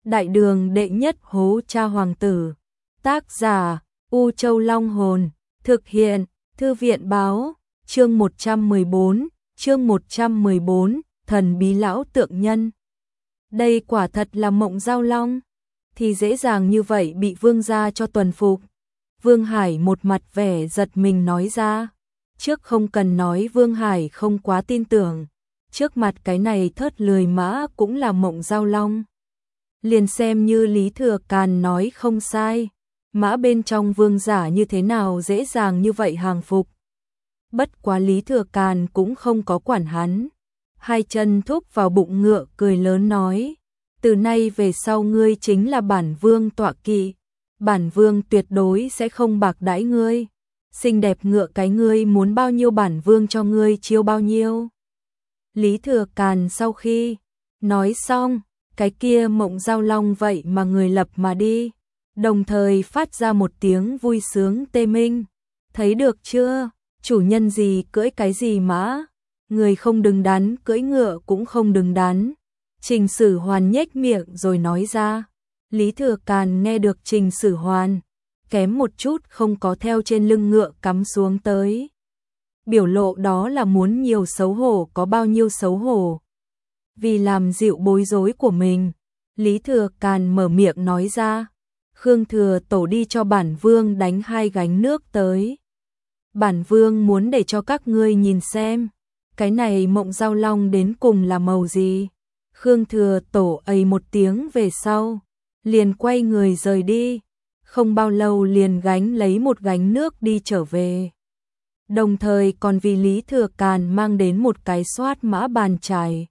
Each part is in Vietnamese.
Đại đường đệ nhất hố cha hoàng tử. Tác giả U Châu Long Hồn. Thực hiện Thư viện báo. Chương 114, thần bí lão tượng nhân. Đây quả thật là Mộng Giao Long, thì dễ dàng như vậy bị vương gia cho tuần phục. Vương Hải một mặt vẻ giật mình nói ra. Trước không cần nói Vương Hải không quá tin tưởng, trước mặt cái này thớt lười mã cũng là Mộng Giao Long. Liền xem như Lý Thừa Càn nói không sai, mã bên trong vương giả như thế nào dễ dàng như vậy hàng phục. Bất quá Lý Thừa Càn cũng không có quản hắn, hai chân thúc vào bụng ngựa cười lớn nói, từ nay về sau ngươi chính là bản vương tọa kỵ, bản vương tuyệt đối sẽ không bạc đãi ngươi, xinh đẹp ngựa cái ngươi muốn bao nhiêu bản vương cho ngươi chiêu bao nhiêu. Lý Thừa Càn sau khi nói xong, cái kia Mộng Giao Long vậy mà người lập mà đi, đồng thời phát ra một tiếng vui sướng tê minh. Thấy được chưa, chủ nhân gì cưỡi cái gì mã, người không đứng đắn cưỡi ngựa cũng không đứng đắn. Trình Sử Hoàn nhếch miệng rồi nói ra. Lý Thừa Càn nghe được Trình Sử Hoàn, kém một chút không có theo trên lưng ngựa cắm xuống tới. Biểu lộ đó là muốn nhiều xấu hổ có bao nhiêu xấu hổ. Vì làm dịu bối rối của mình, Lý Thừa Càn mở miệng nói ra, Khương Thừa Tổ đi cho bản vương đánh 2 gánh nước tới. Bản vương muốn để cho các ngươi nhìn xem, cái này Mộng Giao Long đến cùng là màu gì. Khương Thừa Tổ ầy một tiếng về sau, liền quay người rời đi, không bao lâu liền gánh lấy 1 gánh nước đi trở về. Đồng thời còn vì Lý Thừa Càn mang đến một cái xoát mã bàn chải.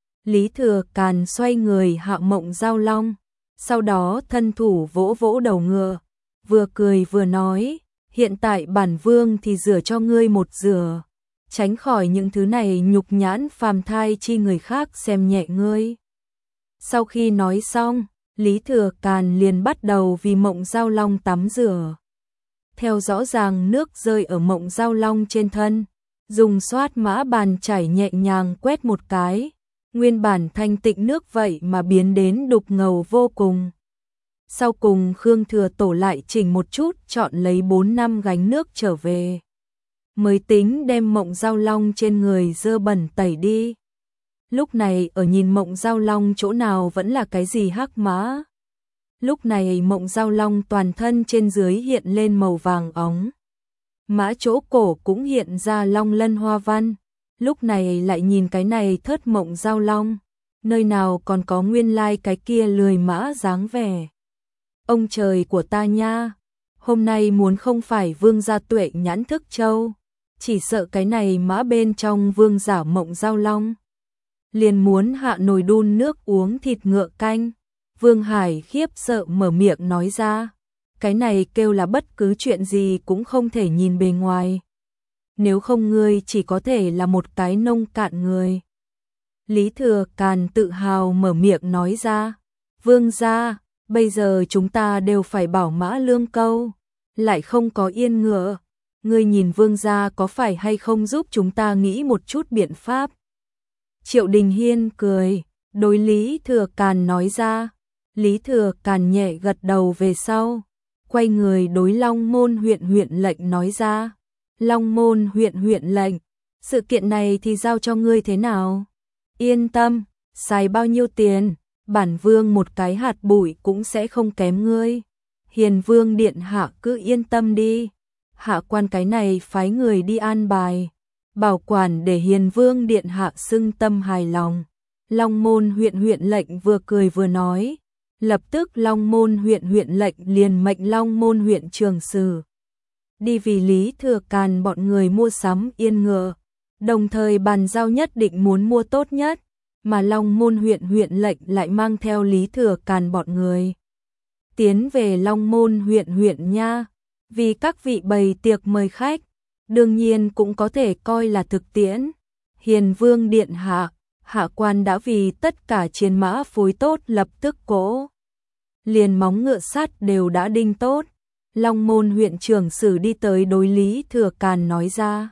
Lý Thừa Càn xoay người hạ Mộng Giao Long, sau đó thân thủ vỗ vỗ đầu ngựa, vừa cười vừa nói, hiện tại bản vương thì rửa cho ngươi một rửa, tránh khỏi những thứ này nhục nhãn phàm thai chi người khác xem nhẹ ngươi. Sau khi nói xong, Lý Thừa Càn liền bắt đầu vì Mộng Giao Long tắm rửa. Theo rõ ràng nước rơi ở Mộng Giao Long trên thân, dùng xoát mã bàn chải nhẹ nhàng quét một cái, nguyên bản thanh tịnh nước vậy mà biến đến đục ngầu vô cùng. Sau cùng Khương Thừa Tổ lại chỉnh một chút chọn lấy 4-5 gánh nước trở về, mới tính đem Mộng Giao Long trên người dơ bẩn tẩy đi. Lúc này ở nhìn Mộng Giao Long chỗ nào vẫn là cái gì hắc mã. Lúc này Mộng Giao Long toàn thân trên dưới hiện lên màu vàng óng. Mã chỗ cổ cũng hiện ra long lân hoa văn. Lúc này lại nhìn cái này thớt Mộng Giao Long, nơi nào còn có nguyên lai cái kia lười mã dáng vẻ. Ông trời của ta nha, hôm nay muốn không phải vương gia tuệ nhãn thức châu, chỉ sợ cái này mã bên trong vương giả Mộng Giao Long liền muốn hạ nồi đun nước uống thịt ngựa canh. Vương Hải khiếp sợ mở miệng nói ra, cái này kêu là bất cứ chuyện gì cũng không thể nhìn bề ngoài. Nếu không ngươi chỉ có thể là một cái nông cạn người. Lý Thừa Càn tự hào mở miệng nói ra, vương gia, bây giờ chúng ta đều phải bảo mã lương câu, lại không có yên ngựa. Ngươi nhìn vương gia có phải hay không giúp chúng ta nghĩ một chút biện pháp. Triệu Đình Hiên cười, đối Lý Thừa Càn nói ra. Lý Thừa Càn nhẹ gật đầu về sau, quay người đối Long Môn huyện lệnh nói ra. Long Môn huyện lệnh, sự kiện này thì giao cho ngươi thế nào? Yên tâm, xài bao nhiêu tiền, bản vương một cái hạt bụi cũng sẽ không kém ngươi. Hiền vương điện hạ cứ yên tâm đi, hạ quan cái này phái người đi an bài, bảo quản để Hiền vương điện hạ xưng tâm hài lòng. Long Môn huyện lệnh vừa cười vừa nói, lập tức Long Môn huyện lệnh liền mệnh Long Môn huyện trường sử đi vì Lý Thừa Càn bọn người mua sắm yên ngựa, đồng thời bàn giao nhất định muốn mua tốt nhất, mà Long Môn huyện lệnh lại mang theo Lý Thừa Càn bọn người tiến về Long Môn huyện nha, vì các vị bày tiệc mời khách, đương nhiên cũng có thể coi là thực tiễn. Hiền vương điện hạ, hạ quan đã vì tất cả chiến mã phối tốt lập tức cỗ, liền móng ngựa sắt đều đã đinh tốt. Long Môn huyện trưởng sử đi tới đối Lý Thừa Càn nói ra.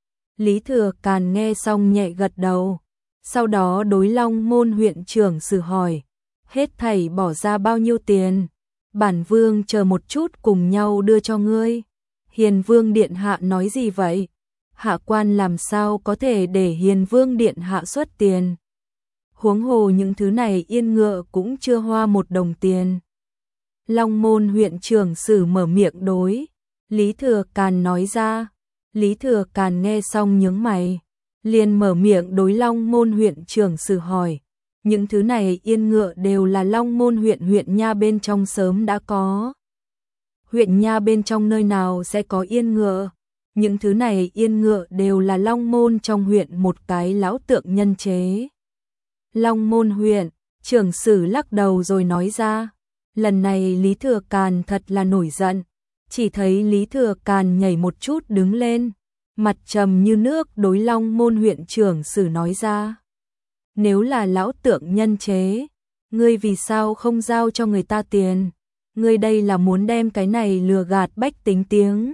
Lý Thừa Càn nghe xong nhẹ gật đầu, sau đó đối Long Môn huyện trưởng sử hỏi, Hết thảy bỏ ra bao nhiêu tiền? Bản vương chờ một chút cùng nhau đưa cho ngươi. Hiền vương điện hạ nói gì vậy? Hạ quan làm sao có thể để hiền vương điện hạ xuất tiền? Huống hồ những thứ này yên ngựa cũng chưa hoa một đồng tiền. Long Môn huyện trưởng sử mở miệng đối Lý Thừa Càn nói ra. Lý Thừa Càn nghe xong nhướng mày, liền mở miệng đối Long Môn huyện trưởng sử hỏi. Những thứ này yên ngựa đều là Long Môn huyện nha bên trong sớm đã có. Huyện nha bên trong nơi nào sẽ có yên ngựa? Những thứ này yên ngựa đều là Long Môn trong huyện một cái lão tượng nhân chế. Long Môn huyện, trưởng sử lắc đầu rồi nói ra. Lần này Lý Thừa Càn thật là nổi giận. Chỉ thấy Lý Thừa Càn nhảy một chút đứng lên, mặt trầm như nước đối Long Môn huyện trưởng sử nói ra. Nếu là lão tượng nhân chế, ngươi vì sao không giao cho người ta tiền? Ngươi đây là muốn đem cái này lừa gạt bách tính tiếng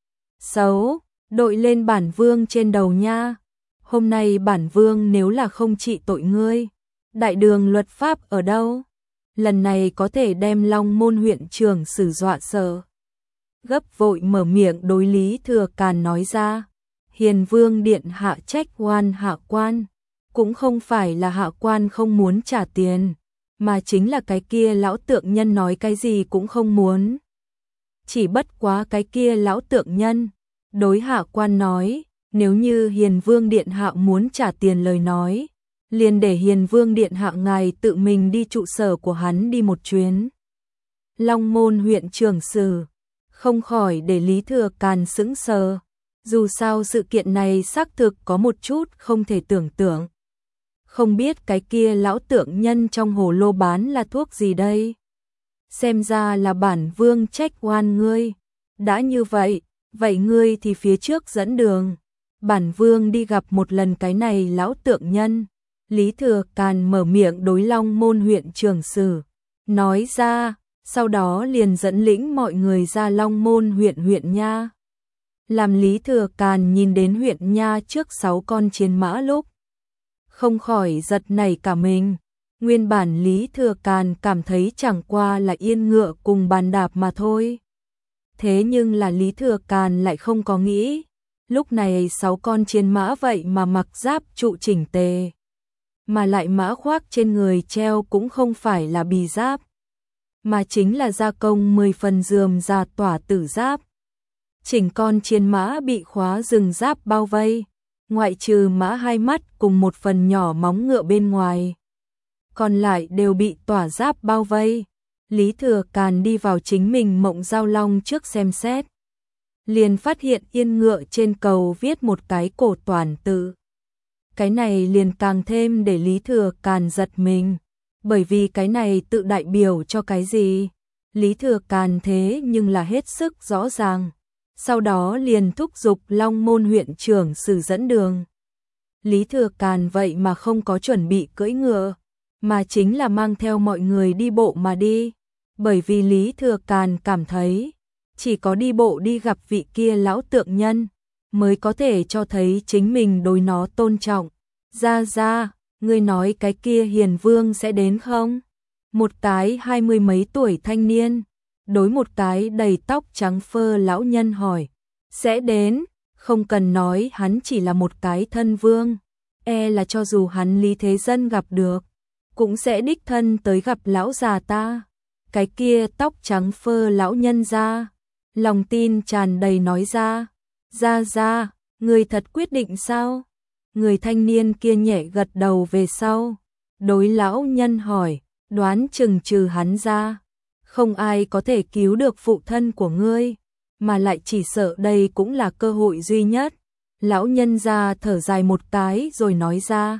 xấu, đội lên bản vương trên đầu nha. Hôm nay bản vương nếu là không trị tội ngươi, đại đường luật pháp ở đâu? Lần này có thể đem Long Môn huyện trưởng sử dọa sợ. Gấp vội mở miệng đối Lý Thừa Càn nói ra. Hiền vương điện hạ trách oan hạ quan, cũng không phải là hạ quan không muốn trả tiền, mà chính là cái kia lão tượng nhân nói cái gì cũng không muốn. Chỉ bất quá cái kia lão tượng nhân đối hạ quan nói, nếu như hiền vương điện hạ muốn trả tiền lời nói, liền để hiền vương điện hạ ngài tự mình đi trụ sở của hắn đi một chuyến. Long Môn huyện trưởng sử không khỏi để Lý Thừa Càn sững sờ. Dù sao sự kiện này xác thực có một chút không thể tưởng tượng. Không biết cái kia lão tượng nhân trong hồ lô bán là thuốc gì đây? Xem ra là bản vương trách oan ngươi. Đã như vậy, vậy ngươi thì phía trước dẫn đường. Bản vương đi gặp một lần cái này lão tượng nhân. Lý Thừa Càn mở miệng đối Long Môn huyện trưởng sử nói ra, sau đó liền dẫn lĩnh mọi người ra Long Môn huyện nha. Làm Lý Thừa Càn nhìn đến huyện nha trước 6 con chiến mã lúc, không khỏi giật nảy cả mình. Nguyên bản Lý Thừa Càn cảm thấy chẳng qua là yên ngựa cùng bàn đạp mà thôi. Thế nhưng là Lý Thừa Càn lại không có nghĩ, lúc này 6 con chiến mã vậy mà mặc giáp trụ chỉnh tề, mà lại mã khoác trên người treo cũng không phải là bì giáp, mà chính là gia công 10 phần rườm rà tỏa tử giáp. Chỉnh con chiến mã bị khóa rừng giáp bao vây, ngoại trừ mã hai mắt cùng một phần nhỏ móng ngựa bên ngoài, còn lại đều bị tỏa giáp bao vây. Lý Thừa Càn đi vào chính mình Mộng Giao Long trước xem xét, liền phát hiện yên ngựa trên cầu viết một cái cổ toàn tự. Cái này liền càng thêm để Lý Thừa Càn giật mình, bởi vì cái này tự đại biểu cho cái gì? Lý Thừa Càn thế nhưng là hết sức rõ ràng. Sau đó liền thúc giục Long Môn huyện trưởng sử dẫn đường. Lý Thừa Càn vậy mà không có chuẩn bị cưỡi ngựa, mà chính là mang theo mọi người đi bộ mà đi, bởi vì Lý Thừa Càn cảm thấy chỉ có đi bộ đi gặp vị kia lão tượng nhân mới có thể cho thấy chính mình đối nó tôn trọng. Ra, ngươi nói cái kia hiền vương sẽ đến không? Một cái 20 mấy tuổi thanh niên đối một cái đầy tóc trắng phơ lão nhân hỏi. Sẽ đến, không cần nói hắn chỉ là một cái thân vương, e là cho dù hắn Lý Thế Dân gặp được, cũng sẽ đích thân tới gặp lão già ta. Cái kia tóc trắng phơ lão nhân ra, lòng tin tràn đầy nói ra. Ra, người thật quyết định sao? Người thanh niên kia nhẹ gật đầu về sau, đối lão nhân hỏi, đoán chừng trừ hắn ra, không ai có thể cứu được phụ thân của ngươi, mà lại chỉ sợ đây cũng là cơ hội duy nhất. Lão nhân ra thở dài một cái rồi nói ra.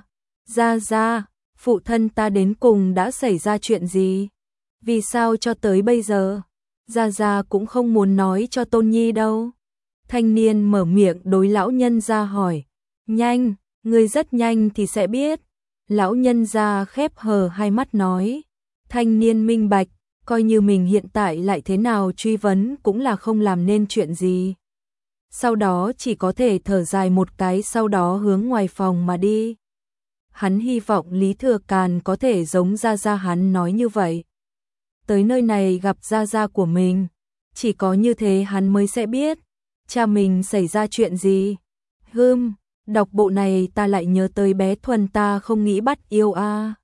Ra, phụ thân ta đến cùng đã xảy ra chuyện gì? Vì sao cho tới bây giờ? Ra cũng không muốn nói cho Tôn Nhi đâu. Thanh niên mở miệng đối lão nhân ra hỏi. Nhanh, ngươi rất nhanh thì sẽ biết. Lão nhân ra khép hờ hai mắt nói. Thanh niên minh bạch, coi như mình hiện tại lại thế nào truy vấn cũng là không làm nên chuyện gì. Sau đó chỉ có thể thở dài một cái, sau đó hướng ngoài phòng mà đi. hắn hy vọng Lý Thừa Càn có thể giống Gia Gia hắn nói như vậy. Tới nơi này gặp Gia Gia của mình, chỉ có như thế hắn mới sẽ biết cha mình xảy ra chuyện gì. Đọc bộ này ta lại nhớ tới bé Thuần ta không nghĩ bắt yêu a.